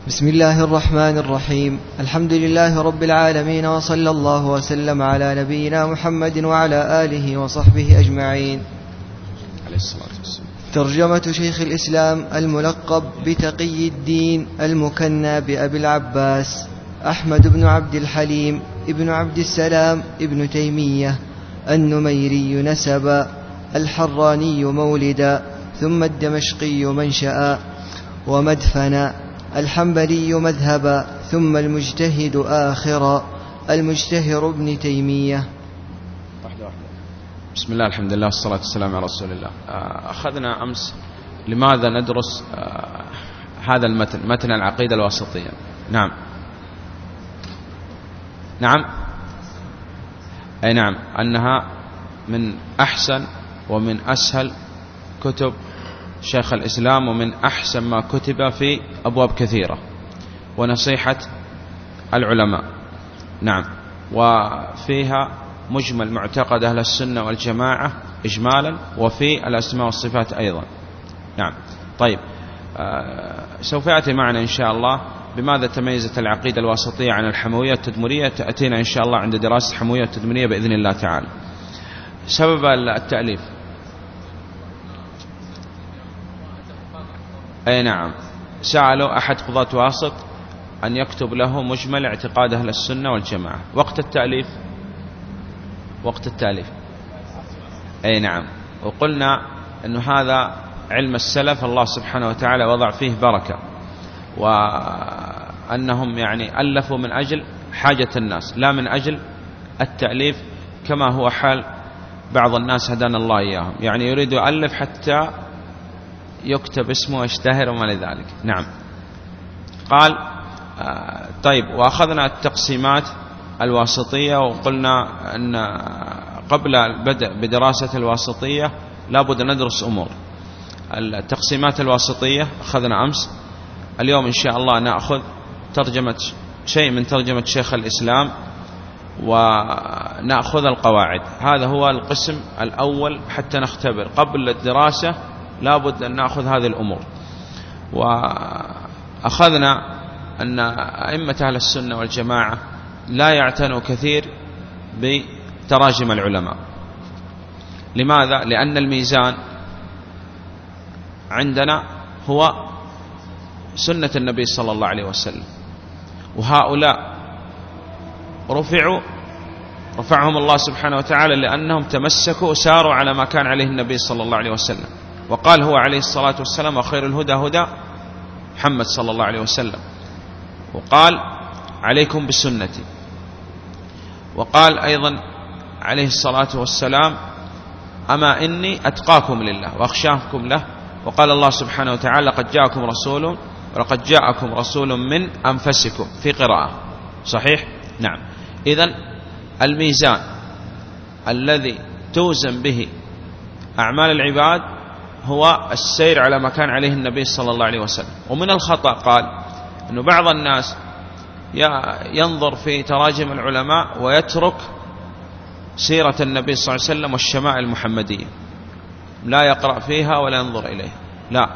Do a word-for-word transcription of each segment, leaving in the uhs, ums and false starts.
بسم الله الرحمن الرحيم. الحمد لله رب العالمين، وصلى الله وسلم على نبينا محمد وعلى آله وصحبه أجمعين. عليه الصلاة والسلام. ترجمة شيخ الإسلام الملقب بتقي الدين المكنى بأبي العباس أحمد بن عبد الحليم ابن عبد السلام ابن تيمية النميري نسبا، الحراني مولدا، ثم الدمشقي منشأ ومدفنا، الحنبلي مذهبا، ثم المجتهد آخرا، المجتهر ابن تيمية. بسم الله، الحمد لله، والصلاة والسلام على رسول الله. أخذنا أمس لماذا ندرس هذا المتن، متن العقيدة الواسطية. نعم نعم أي نعم أنها من أحسن ومن أسهل كتب شيخ الإسلام، ومن أحسن ما كتب في أبواب كثيرة، ونصيحة العلماء. نعم وفيها مجمل معتقد أهل السنة والجماعة إجمالا، وفي الأسماء والصفات أيضا. نعم طيب، آه سوف يأتي معنا إن شاء الله بماذا تميزت العقيدة الواسطية عن الحموية التدمرية. تأتينا إن شاء الله عند دراسة الحموية التدمرية بإذن الله تعالى. سبب التأليف، أي نعم سألوا أحد قضاة واسط أن يكتب له مجمل اعتقاد أهل السنة والجماعة. وقت التأليف وقت التأليف أي نعم وقلنا أن هذا علم السلف الله سبحانه وتعالى وضع فيه بركة، وأنهم يعني ألفوا من أجل حاجة الناس لا من أجل التأليف، كما هو حال بعض الناس هدانا الله إياهم، يعني يريد يؤلف حتى يكتب اسمه ويشتهر وما لذلك. نعم قال آه طيب، وأخذنا التقسيمات الواسطية، وقلنا أن قبل البدء بدراسة الواسطية لابد أن ندرس أمور. التقسيمات الواسطية أخذنا أمس، اليوم إن شاء الله نأخذ ترجمة شيء من ترجمة شيخ الإسلام، ونأخذ القواعد. هذا هو القسم الأول حتى نختبر. قبل الدراسة لابد أن نأخذ هذه الأمور. وأخذنا أن أئمة أهل السنة والجماعة لا يعتنوا كثير بتراجم العلماء. لماذا؟ لأن الميزان عندنا هو سنة النبي صلى الله عليه وسلم، وهؤلاء رفعوا رفعهم الله سبحانه وتعالى لأنهم تمسكوا وساروا على ما كان عليه النبي صلى الله عليه وسلم. وقال هو عليه الصلاة والسلام: وخير الهدى هدى محمد صلى الله عليه وسلم. وقال: عليكم بسنتي. وقال أيضا عليه الصلاة والسلام: أما إني أتقاكم لله وأخشاكم له. وقال الله سبحانه وتعالى: لقد جاءكم رسول ولقد جاءكم رسول من أنفسكم، في قراءة صحيح. نعم، إذن الميزان الذي توزن به أعمال العباد هو السير على ما كان عليه النبي صلى الله عليه وسلم. ومن الخطأ قال أنه بعض الناس ينظر في تراجم العلماء ويترك سيرة النبي صلى الله عليه وسلم والشمائل المحمدية، لا يقرأ فيها ولا ينظر إليها. لا.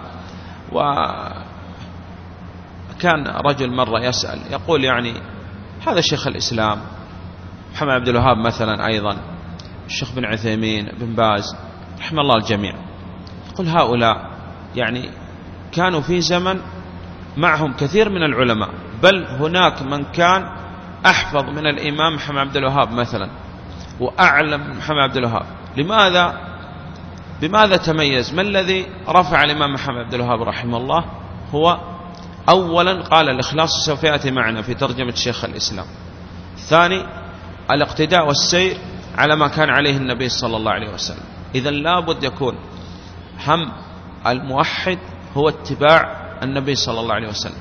وكان رجل مرة يسأل يقول يعني هذا شيخ الإسلام محمد عبد الوهاب مثلا، أيضا الشيخ بن عثيمين، بن باز، رحمه الله الجميع، يقول هؤلاء يعني كانوا في زمن معهم كثير من العلماء، بل هناك من كان أحفظ من الإمام محمد عبد الوهاب مثلا، وأعلم من محمد عبد الوهاب. لماذا؟ بماذا تميز؟ ما الذي رفع الإمام محمد عبد الوهاب رحمه الله؟ هو أولا قال الإخلاص، سوف يأتي معنا في ترجمة شيخ الإسلام. ثاني الاقتداء والسير على ما كان عليه النبي صلى الله عليه وسلم. إذن لابد يكون هم الموحد هو اتباع النبي صلى الله عليه وسلم.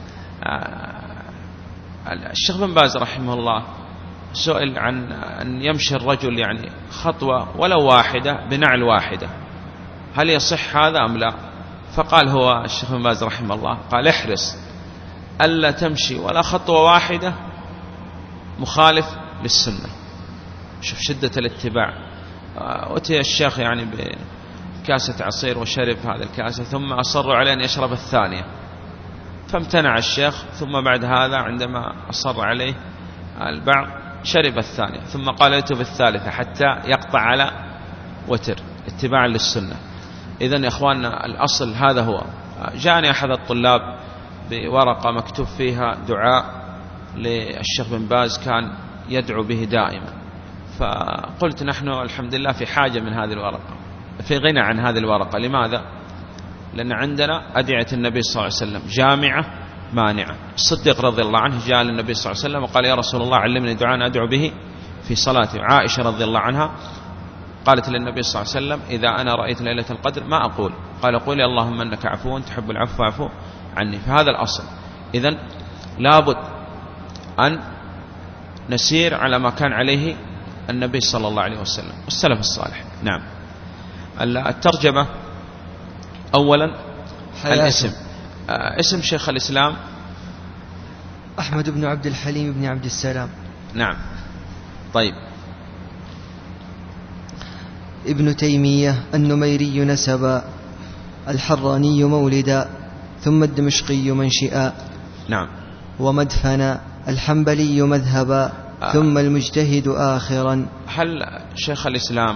الشيخ بن باز رحمه الله سئل عن أن يمشي الرجل يعني خطوة ولو واحدة بنعل واحدة، هل يصح هذا أم لا؟ فقال هو الشيخ بن باز رحمه الله قال: احرص ألا تمشي ولا خطوة واحدة مخالف للسنة. شوف شدة الاتباع. أتي الشيخ يعني بكاسة عصير وشرب هذا الكاسة، ثم أصروا عليه أن يشرب الثانية، فامتنع الشيخ. ثم بعد هذا عندما أصر عليه البعض شرب الثانية، ثم قال ائتوا بالثالثة حتى يقطع على وتر اتباعا للسنة. إذن يا إخواننا الأصل هذا هو. جاءني أحد الطلاب بورقة مكتوب فيها دعاء للشيخ بن باز كان يدعو به دائما، فقلت نحن الحمد لله في حاجة من هذه الورقة، في غنى عن هذه الورقة. لماذا؟ لأن عندنا أدعية النبي صلى الله عليه وسلم جامعة مانعة. الصديق رضي الله عنه جاء للنبي صلى الله عليه وسلم وقال يا رسول الله علمني دعاء أدعو به في صلاتي. عائشة رضي الله عنها قالت للنبي صلى الله عليه وسلم إذا أنا رأيت ليلة القدر ما أقول، قال قولي اللهم إنك عفو تحب العفو فاعف عني. فهذا الأصل. إذن لابد أن نسير على ما كان عليه النبي صلى الله عليه وسلم والسلف الصالح. نعم. الترجمة أولا الاسم. اسم شيخ الإسلام أحمد بن عبد الحليم بن عبد السلام. نعم. طيب. ابن تيمية النميري نسبا، الحراني مولدا، ثم الدمشقي منشئا. نعم. ومدفنا، الحنبلي مذهبا، آه. ثم المجتهد آخرا. هل شيخ الإسلام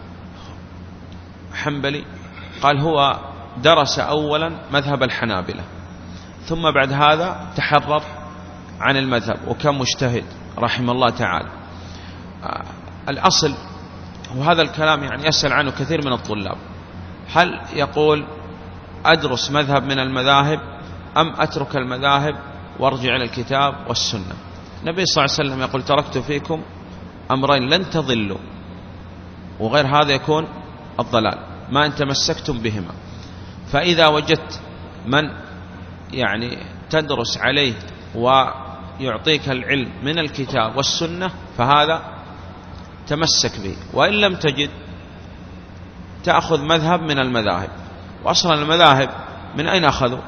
حنبلي؟ قال هو درس أولا مذهب الحنابلة، ثم بعد هذا تحرر عن المذهب وكان مجتهد رحمه الله تعالى. آه الأصل وهذا الكلام يعني يسأل عنه كثير من الطلاب، هل يقول أدرس مذهب من المذاهب أم أترك المذاهب وارجع إلى الكتاب والسنة؟ النبي صلى الله عليه وسلم يقول تركت فيكم أمرين لن تضلوا، وغير هذا يكون الضلال ما إن تمسكتم بهما. فإذا وجدت من يعني تدرس عليه ويعطيك العلم من الكتاب والسنة فهذا تمسك به، وإن لم تجد تأخذ مذهب من المذاهب. وأصلا المذاهب من أين أخذوا؟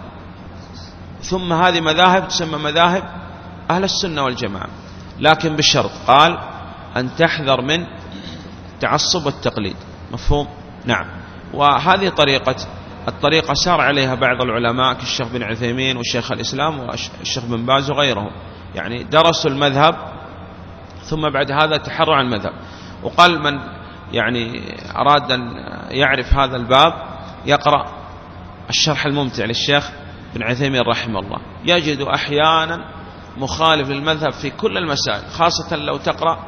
ثم هذه مذاهب تسمى مذاهب أهل السنة والجماعة، لكن بالشرط قال أن تحذر من تعصب والتقليد. مفهوم؟ نعم. وهذه طريقة الطريقة سار عليها بعض العلماء كالشيخ بن عثيمين والشيخ الإسلام والشيخ بن باز وغيرهم، يعني درسوا المذهب ثم بعد هذا تحروا عن المذهب. وقال من يعني أراد أن يعرف هذا الباب يقرأ الشرح الممتع للشيخ بن عثيمين رحمه الله، يجد أحيانا مخالف للمذهب في كل المسائل، خاصة لو تقرأ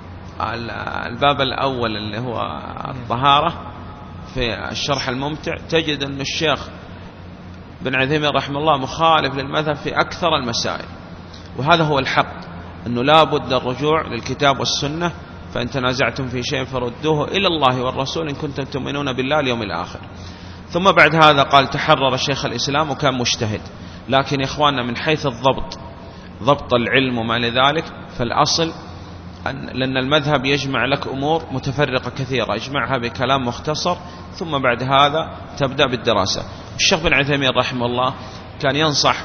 الباب الأول اللي هو الطهارة في الشرح الممتع تجد أن الشيخ بن عثيمين رحمه الله مخالف للمذهب في أكثر المسائل. وهذا هو الحق، أنه لا بد الرجوع للكتاب والسنة، فإن تنازعتم في شيء فردوه إلى الله والرسول إن كنتم تؤمنون بالله اليوم الآخر. ثم بعد هذا قال تحرر شيخ الإسلام وكان مجتهد. لكن يا إخواننا من حيث الضبط، ضبط العلم وما لذلك، فالأصل أن لأن المذهب يجمع لك أمور متفرقة كثيرة، يجمعها بكلام مختصر، ثم بعد هذا تبدأ بالدراسة. الشيخ بن عثيمين رحمه الله كان ينصح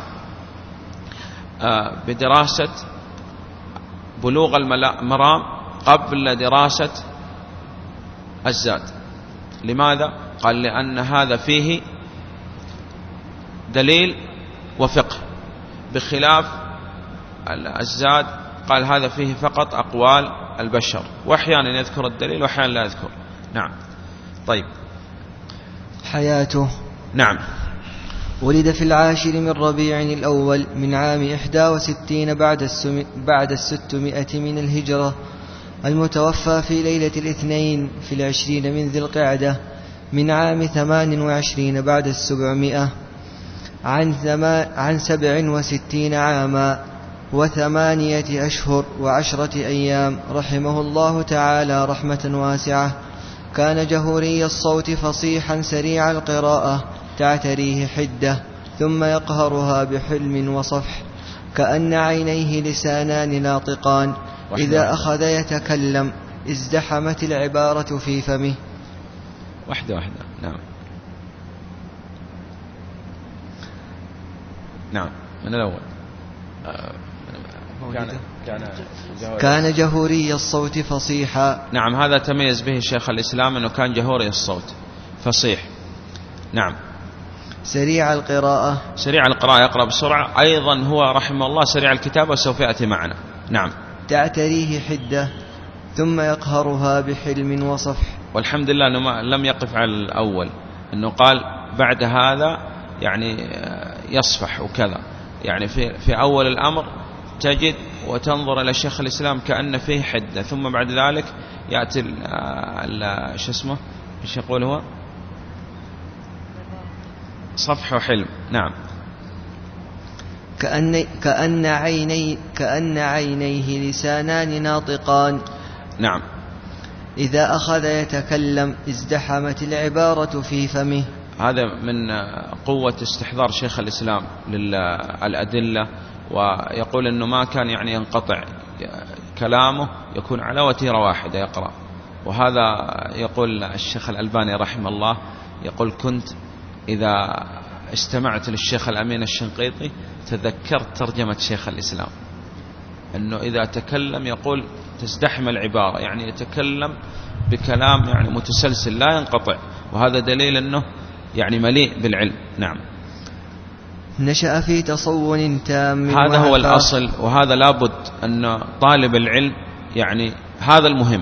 بدراسة بلوغ المرام قبل دراسة الزاد. لماذا؟ قال لأن هذا فيه دليل وفقه، بخلاف الزاد قال هذا فيه فقط أقوال البشر، وأحيانا يذكر الدليل وأحيانا لا يذكر. نعم. طيب. حياته. نعم. ولد في العاشر من ربيع الأول من عام إحدى وستين بعد السم... بعد الستمائة من الهجرة، المتوفى في ليلة الاثنين في العشرين من ذي القعدة من عام ثمان وعشرين بعد السبعمائة، عن, ثما... عن سبع وستين عاما وثمانية أشهر وعشرة أيام، رحمه الله تعالى رحمة واسعة. كان جهوري الصوت فصيحا سريع القراءة تعتريه حدة، ثم يقهرها بحلم وصفح، كأن عينيه لسانان ناطقان، إذا أخذ يتكلم ازدحمت العبارة في فمه. واحدة واحدة. نعم. نعم. من الأول. كان, كان, كان جهوري الصوت فصيحا. نعم. هذا تميز به شيخ الإسلام أنه كان جهوري الصوت فصيح. نعم. سريع القراءة سريع القراءة يقرأ بسرعة، أيضا هو رحمه الله سريع الكتابة سوف يأتي معنا. نعم. تعتريه حدة ثم يقهرها بحلم وصفح. والحمد لله أنه لم يقف على الأول، أنه قال بعد هذا يعني يصفح وكذا، يعني في, في أول الأمر تجد وتنظر إلى شيخ الإسلام كأن فيه حدة، ثم بعد ذلك يأتي شو اسمه ايش يقول هو صفح وحلم. نعم. كأن كأن عيني كأن عينيه لسانان ناطقان. نعم. إذا أخذ يتكلم ازدحمت العبارة في فمه. هذا من قوة استحضار شيخ الإسلام للأدلة، ويقول أنه ما كان يعني ينقطع كلامه، يكون على وتيرة واحدة يقرأ. وهذا يقول الشيخ الألباني رحمه الله، يقول كنت إذا استمعت للشيخ الأمين الشنقيطي تذكرت ترجمة شيخ الإسلام، أنه إذا تكلم يقول تزدحم العبارة، يعني يتكلم بكلام يعني متسلسل لا ينقطع، وهذا دليل أنه يعني مليء بالعلم. نعم. نشأ في تصون تام، هذا هو الأصل، وهذا لابد أن طالب العلم يعني هذا المهم،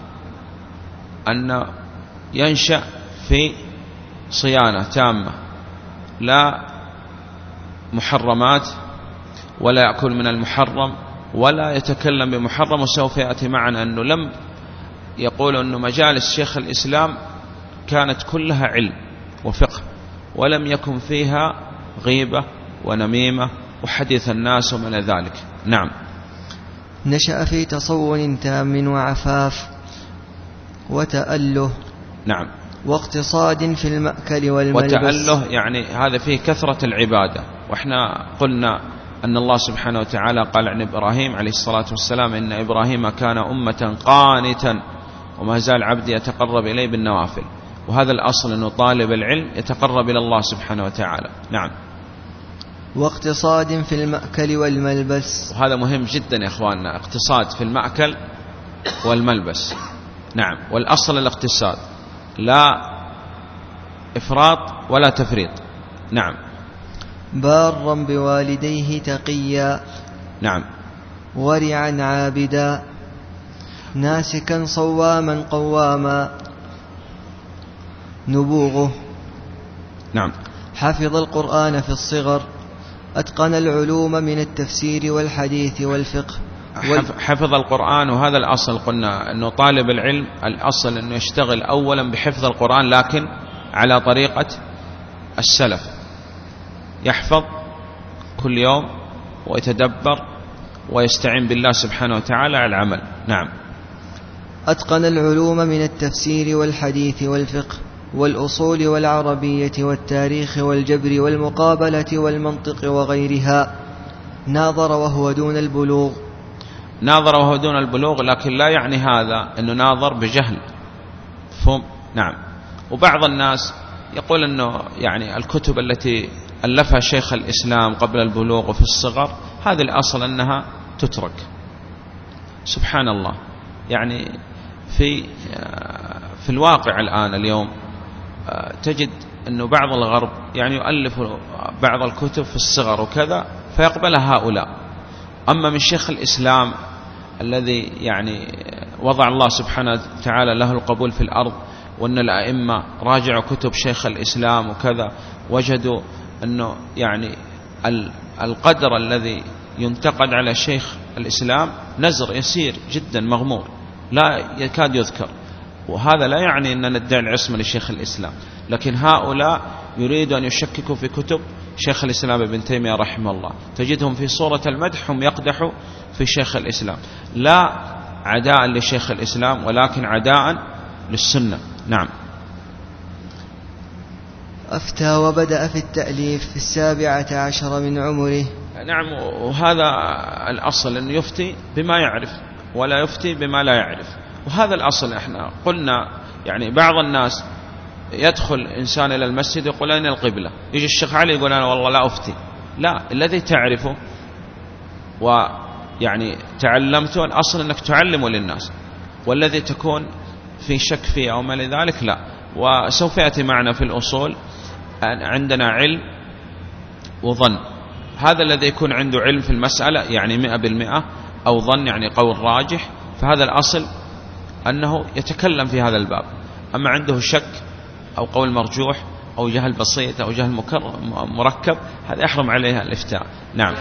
أن ينشأ في صيانة تامة، لا محرمات ولا يأكل من المحرم ولا يتكلم بمحرم. وسوف يأتي معنا أنه لم يقول أنه مجالس شيخ الإسلام كانت كلها علم وفقه، ولم يكن فيها غيبة ونميمة وحديث الناس ومن ذلك. نعم. نشأ في تصون تام وعفاف وتأله. نعم. واقتصاد في المأكل والملبس. وتأله يعني هذا فيه كثرة العبادة، وإحنا قلنا أن الله سبحانه وتعالى قال عن إبراهيم عليه الصلاة والسلام إن إبراهيم كان أمة قانتا وما زال عبدي يتقرب إليه بالنوافل. وهذا الأصل أنه طالب العلم يتقرب إلى الله سبحانه وتعالى. نعم. واقتصاد في المأكل والملبس. وهذا مهم جدا يا إخواننا، اقتصاد في المأكل والملبس. نعم. والأصل الاقتصاد، لا إفراط ولا تفريط. نعم. بارا بوالديه تقيا. نعم. ورعا عابدا ناسكا صواما قواما. نبوغه. نعم. حفظ القرآن في الصغر، أتقن العلوم من التفسير والحديث والفقه وال... حفظ القرآن. وهذا الأصل قلنا أنه طالب العلم الأصل أنه يشتغل أولا بحفظ القرآن، لكن على طريقة السلف، يحفظ كل يوم ويتدبر ويستعين بالله سبحانه وتعالى على العمل. نعم. أتقن العلوم من التفسير والحديث والفقه والأصول والعربية والتاريخ والجبر والمقابلة والمنطق وغيرها. ناظر وهو دون البلوغ. ناظر وهو دون البلوغ، لكن لا يعني هذا أنه ناظر بجهل. فهم؟ نعم. وبعض الناس يقول أنه يعني الكتب التي ألفها شيخ الإسلام قبل البلوغ وفي الصغر هذه الأصل أنها تترك. سبحان الله، يعني في في الواقع الآن اليوم تجد أنه بعض الغرب يعني يؤلف بعض الكتب في الصغر وكذا فيقبلها هؤلاء. أما من شيخ الإسلام الذي يعني وضع الله سبحانه وتعالى له القبول في الأرض، وأن الأئمة راجعوا كتب شيخ الإسلام وكذا وجدوا أنه يعني القدر الذي ينتقد على شيخ الإسلام نزر يسير جدا مغمور لا يكاد يذكر. وهذا لا يعني أن ندعي العصمة لشيخ الإسلام، لكن هؤلاء يريدوا أن يشككوا في كتب شيخ الإسلام ابن تيمية رحمه الله، تجدهم في صورة المدح هم يقدحوا في شيخ الإسلام، لا عداء لشيخ الإسلام ولكن عداء للسنة. نعم. أفتى وبدأ في التأليف في السابعة عشر من عمره. نعم. وهذا الأصل أن يفتي بما يعرف ولا يفتي بما لا يعرف، وهذا الأصل. احنا قلنا يعني بعض الناس يدخل إنسان إلى المسجد يقول أين القبلة، يجي الشيخ علي يقول أنا والله لا أفتي. لا، الذي تعرفه ويعني تعلمته الأصل أنك تعلمه للناس، والذي تكون في شك فيه أو ما لذلك لا. وسوف يأتي معنا في الأصول عندنا علم وظن، هذا الذي يكون عنده علم في المسألة يعني مئة بالمئة، أو ظن يعني قول راجح، فهذا الأصل أنه يتكلم في هذا الباب. أما عنده شك أو قول مرجوح أو جهل بسيط أو جهل مركب، هذا يحرم عليها الإفتاء. نعم.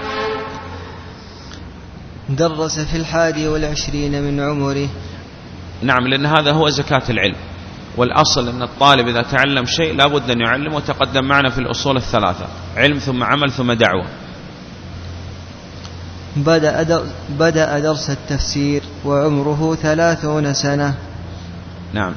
درس في الحادي والعشرين من عمره. نعم، لأن هذا هو زكاة العلم، والأصل أن الطالب إذا تعلم شيء لا بد أن يعلم، وتقدم معنا في الأصول الثلاثة: علم ثم عمل ثم دعوة. بدأ, بدأ درس التفسير وعمره ثلاثون سنة. نعم.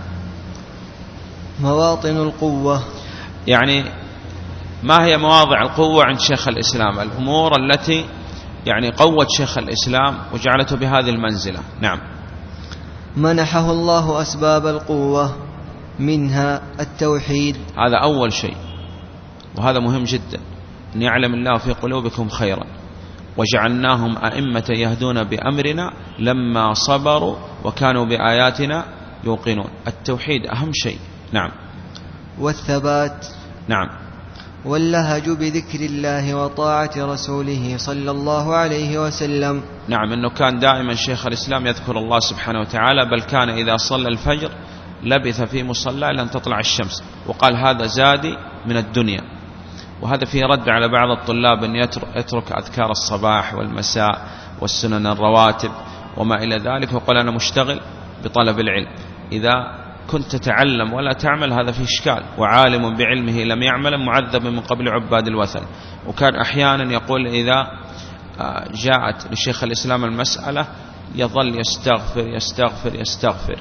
مواطن القوة، يعني ما هي مواضع القوة عند شيخ الإسلام؟ الأمور التي يعني قوت شيخ الإسلام وجعلته بهذه المنزلة. نعم. منحه الله أسباب القوة، منها التوحيد. هذا أول شيء، وهذا مهم جدا، أن يعلم الله في قلوبكم خيرا، وجعلناهم أئمة يهدون بأمرنا لما صبروا وكانوا بآياتنا يوقنون. التوحيد أهم شيء. نعم. والثبات. نعم. واللهج بذكر الله وطاعة رسوله صلى الله عليه وسلم. نعم، أنه كان دائما شيخ الإسلام يذكر الله سبحانه وتعالى، بل كان إذا صلى الفجر لبث في مصلى إلى أن تطلع الشمس، وقال هذا زادي من الدنيا. وهذا فيه رد على بعض الطلاب أن يترك أذكار الصباح والمساء والسنن الرواتب وما إلى ذلك، وقال أنا مشتغل بطلب العلم. إذا كنت تتعلم ولا تعمل هذا فيه إشكال، وعالم بعلمه لم يعمل معذب من قبل عباد الوثن. وكان أحيانا يقول إذا جاءت لشيخ الإسلام المسألة يظل يستغفر يستغفر يستغفر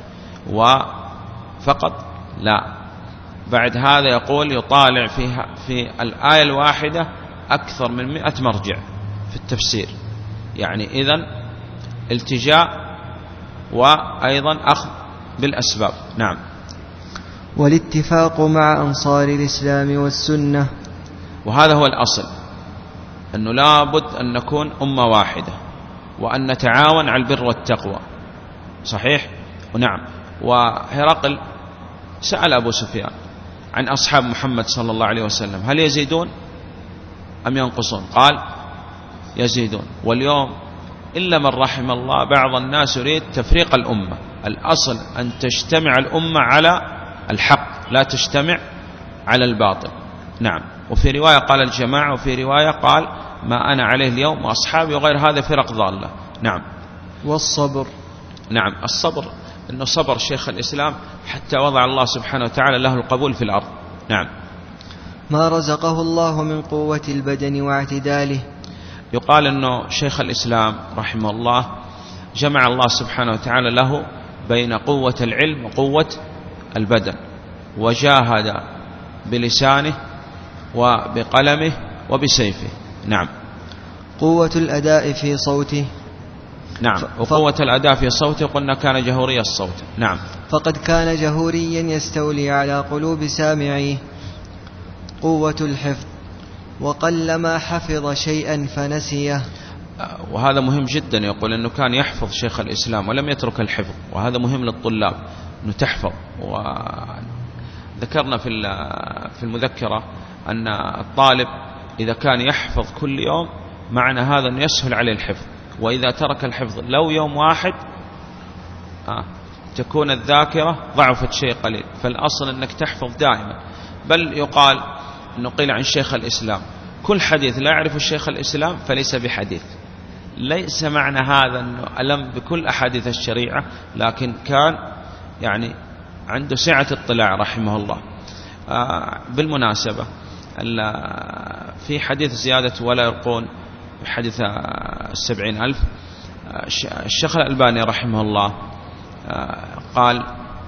وفقط لا، بعد هذا يقول يطالع فيها في الآية الواحدة أكثر من مئة مرجع في التفسير. يعني إذن التجاء وأيضا أخذ بالأسباب. نعم. والاتفاق مع أنصار الإسلام والسنة، وهذا هو الأصل، أنه لا بد أن نكون أمة واحدة، وأن نتعاون على البر والتقوى. صحيح؟ ونعم. وهرقل سأل أبو سفيان عن أصحاب محمد صلى الله عليه وسلم: هل يزيدون أم ينقصون؟ قال يزيدون. واليوم إلا من رحم الله بعض الناس يريد تفريق الأمة. الأصل أن تجتمع الأمة على الحق، لا تجتمع على الباطل. نعم. وفي رواية قال الجماعة، وفي رواية قال ما أنا عليه اليوم وأصحابي، وغير هذا فرق ضالة. نعم. والصبر. نعم. الصبر، أنه صبر شيخ الإسلام حتى وضع الله سبحانه وتعالى له القبول في الأرض. نعم. ما رزقه الله من قوة البدن واعتداله. يقال أنه شيخ الإسلام رحمه الله جمع الله سبحانه وتعالى له بين قوة العلم وقوة البدن، وجاهد بلسانه وبقلمه وبسيفه. نعم. قوة الأداء في صوته. نعم. وقوة الأداء في صوته قلنا كان جهوري الصوت. نعم. فقد كان جهوريا يستولي على قلوب سامعيه. قوة الحفظ، وقلما حفظ شيئا فنسيه. وهذا مهم جدا، يقول أنه كان يحفظ شيخ الإسلام ولم يترك الحفظ، وهذا مهم للطلاب أنه تحفظ. وذكرنا في المذكرة أن الطالب إذا كان يحفظ كل يوم معنى هذا أنه يسهل عليه الحفظ، وإذا ترك الحفظ لو يوم واحد آه تكون الذاكرة ضعفت شيء قليل. فالأصل أنك تحفظ دائما. بل يقال أنه قيل عن شيخ الإسلام كل حديث لا يعرف الشيخ الإسلام فليس بحديث. ليس معنى هذا أنه ألم بكل أحاديث الشريعة، لكن كان يعني عنده سعة اطلاع رحمه الله. آه بالمناسبة في حديث زيادة ولا يرقون، حديث السبعين ألف، الشيخ الألباني رحمه الله قال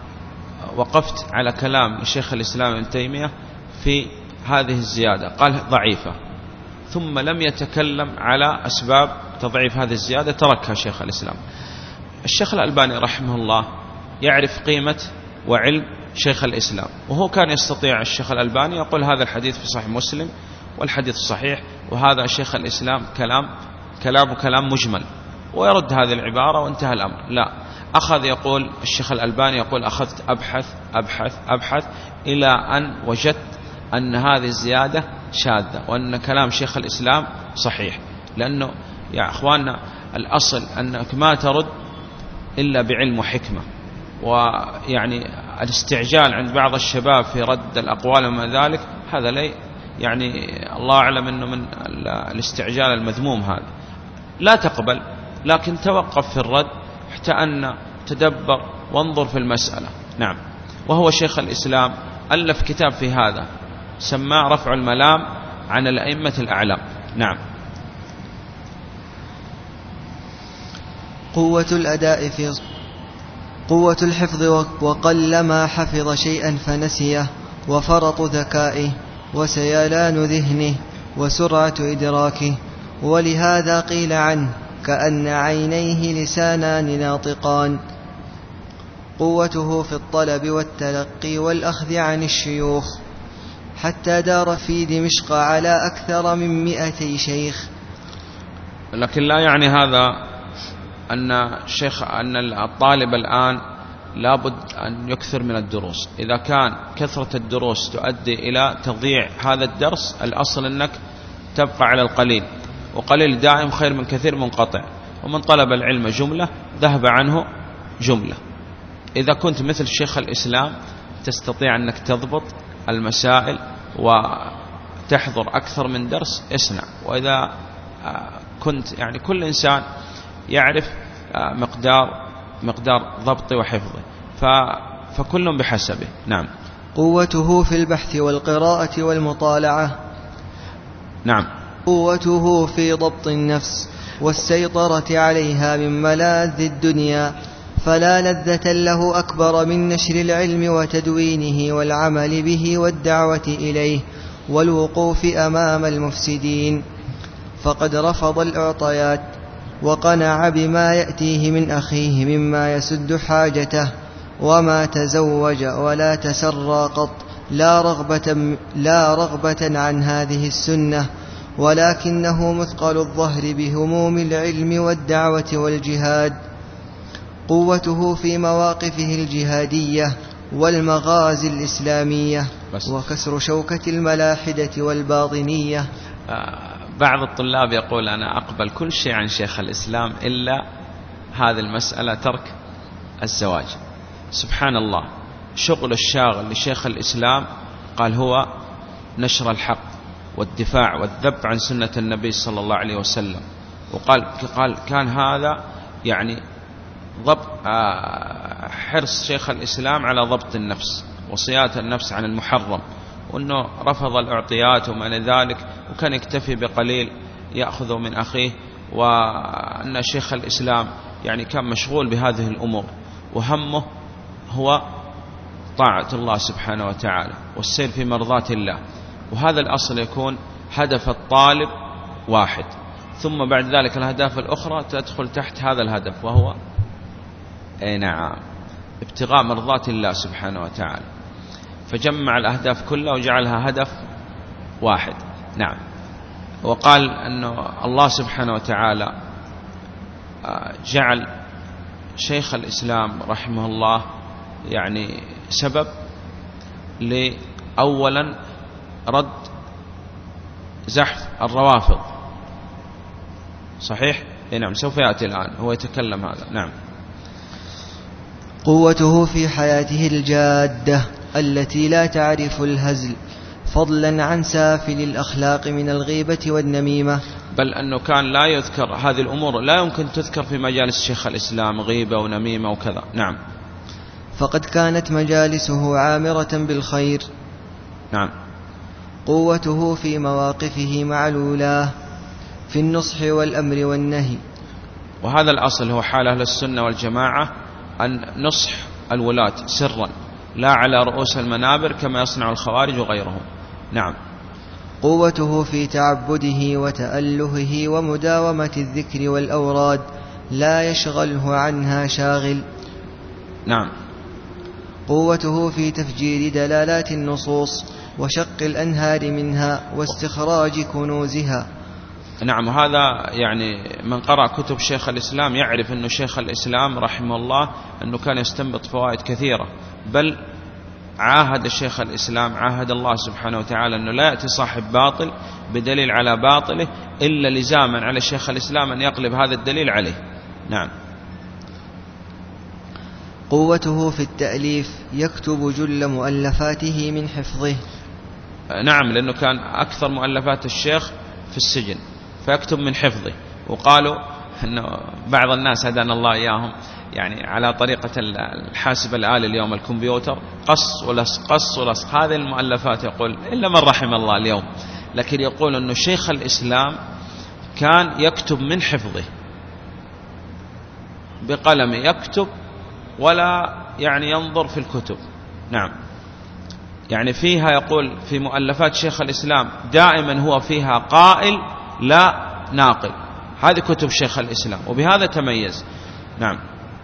وقفت على كلام الشيخ الإسلام ابن تيمية في هذه الزيادة، قال ضعيفة، ثم لم يتكلم على أسباب تضعيف هذه الزيادة، تركها شيخ الإسلام. الشيخ الألباني رحمه الله يعرف قيمة وعلم شيخ الإسلام، وهو كان يستطيع الشيخ الألباني يقول هذا الحديث في صحيح مسلم والحديث صحيح، وهذا شيخ الإسلام كلام كلام كلام مجمل، ويرد هذه العبارة وانتهى الأمر. لا، أخذ يقول الشيخ الألباني يقول أخذت أبحث أبحث أبحث إلى أن وجدت أن هذه الزيادة شاذة وأن كلام شيخ الإسلام صحيح. لأنه يا أخواننا الأصل أنك ما ترد إلا بعلم وحكمة، ويعني الاستعجال عند بعض الشباب في رد الأقوال وما ذلك هذا لي يعني الله أعلم أنه من الاستعجال المذموم هذا. لا تقبل، لكن توقف في الرد حتى أن تدبر وانظر في المسألة. نعم. وهو شيخ الإسلام ألف كتاب في هذا سماه رفع الملام عن الأئمة الأعلام. نعم. قوة الأداء في قوة الحفظ، وقلما حفظ شيئا فنسيه، وفرط ذكائه، وسيلان ذهنه، وسرعة إدراكه. ولهذا قيل عنه كأن عينيه لسانان ناطقان. قوته في الطلب والتلقي والأخذ عن الشيوخ، حتى دار في دمشق على أكثر من مئتي شيخ. لكن لا يعني هذا أن الشيخ أن الطالب الآن لابد أن يكثر من الدروس. إذا كان كثرة الدروس تؤدي إلى تضييع هذا الدرس، الأصل أنك تبقى على القليل، وقليل دائم خير من كثير منقطع. ومن طلب العلم جملة ذهب عنه جملة. إذا كنت مثل شيخ الإسلام تستطيع أنك تضبط المسائل وتحضر أكثر من درس اصنع. وإذا كنت يعني كل إنسان يعرف مقدار مقدار ضبطه وحفظه، فكل بحسبه. نعم. قوته في البحث والقراءة والمطالعة. نعم. قوته في ضبط النفس والسيطرة عليها من ملاذ الدنيا، فلا لذة له أكبر من نشر العلم وتدوينه والعمل به والدعوة إليه والوقوف أمام المفسدين. فقد رفض الإعطيات وقنع بما يأتيه من أخيه مما يسد حاجته، وما تزوج ولا تسرى قط، لا رغبة, لا رغبة عن هذه السنة، ولكنه مثقل الظهر بهموم العلم والدعوة والجهاد. قوته في مواقفه الجهادية والمغازي الإسلامية بس. وكسر شوكة الملاحدة والباطنية. بعض الطلاب يقول أنا أقبل كل شيء عن شيخ الإسلام إلا هذه المسألة، ترك الزواج. سبحان الله، شغل الشاغل لشيخ الإسلام قال هو نشر الحق والدفاع والذب عن سنة النبي صلى الله عليه وسلم. وقال قال كان هذا يعني ضبط حرص شيخ الإسلام على ضبط النفس وصيانة النفس عن المحرم، وأنه رفض الأعطيات وما ذلك، وكان يكتفي بقليل يأخذه من أخيه. وأن شيخ الإسلام يعني كان مشغول بهذه الأمور، وهمه هو طاعة الله سبحانه وتعالى والسير في مرضات الله. وهذا الأصل يكون هدف الطالب واحد، ثم بعد ذلك الأهداف الأخرى تدخل تحت هذا الهدف، وهو أي نعم ابتغاء مرضات الله سبحانه وتعالى. فجمع الأهداف كلها وجعلها هدف واحد. نعم. وقال أنه الله سبحانه وتعالى جعل شيخ الإسلام رحمه الله يعني سبب لأولا رد زحف الروافض. صحيح؟ نعم، سوف يأتي الآن هو يتكلم هذا. نعم. قوته في حياته الجادة التي لا تعرف الهزل، فضلا عن سافل الأخلاق من الغيبة والنميمة. بل أنه كان لا يذكر هذه الأمور، لا يمكن تذكر في مجالس شيخ الإسلام، غيبة ونميمة وكذا. نعم. فقد كانت مجالسه عامرة بالخير. نعم. قوته في مواقفه مع الولاة في النصح والأمر والنهي. وهذا الأصل هو حال أهل السنة والجماعة، أن نصح الولاة سرا لا على رؤوس المنابر كما يصنع الخوارج وغيرهم. نعم. قوته في تعبده وتألهه ومداومة الذكر والأوراد، لا يشغله عنها شاغل. نعم. قوته في تفجير دلالات النصوص وشق الأنهار منها واستخراج كنوزها. نعم. هذا يعني من قرأ كتب شيخ الإسلام يعرف أن شيخ الإسلام رحمه الله أنه كان يستنبط فوائد كثيرة، بل عاهد الشيخ الإسلام، عاهد الله سبحانه وتعالى أنه لا يأتي صاحب باطل بدليل على باطله إلا لزاما على الشيخ الإسلام أن يقلب هذا الدليل عليه. نعم. قوته في التأليف، يكتب جل مؤلفاته من حفظه. نعم، لأنه كان أكثر مؤلفات الشيخ في السجن فيكتب من حفظه. وقالوا أنه بعض الناس هدانا الله إياهم يعني على طريقة الحاسب الآلي اليوم الكمبيوتر، قص ولصق قص ولصق هذه المؤلفات، يقول إلا من رحم الله اليوم. لكن يقول أنه شيخ الإسلام كان يكتب من حفظه بقلم، يكتب ولا يعني ينظر في الكتب. نعم، يعني فيها يقول في مؤلفات شيخ الإسلام دائما هو فيها قائل لا ناقل، هذه كتب شيخ الإسلام وبهذا تميز. نعم.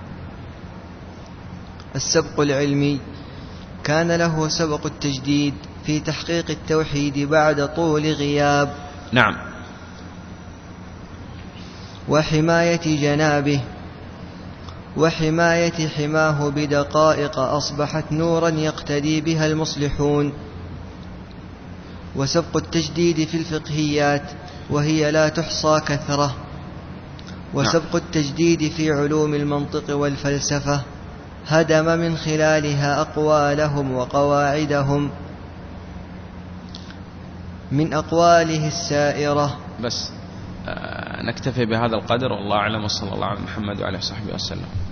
السبق العلمي، كان له سبق التجديد في تحقيق التوحيد بعد طول غياب. نعم. وحماية جنابه، وحماية حماه بدقائق أصبحت نورا يقتدي بها المصلحون. وسبق التجديد في الفقهيات وهي لا تحصى كثرة. وسبق التجديد في علوم المنطق والفلسفة، هدم من خلالها أقوالهم وقواعدهم من أقواله السائرة. بس آه نكتفي بهذا القدر، والله أعلم، وصلى الله على محمد وعلى صحبه وسلم.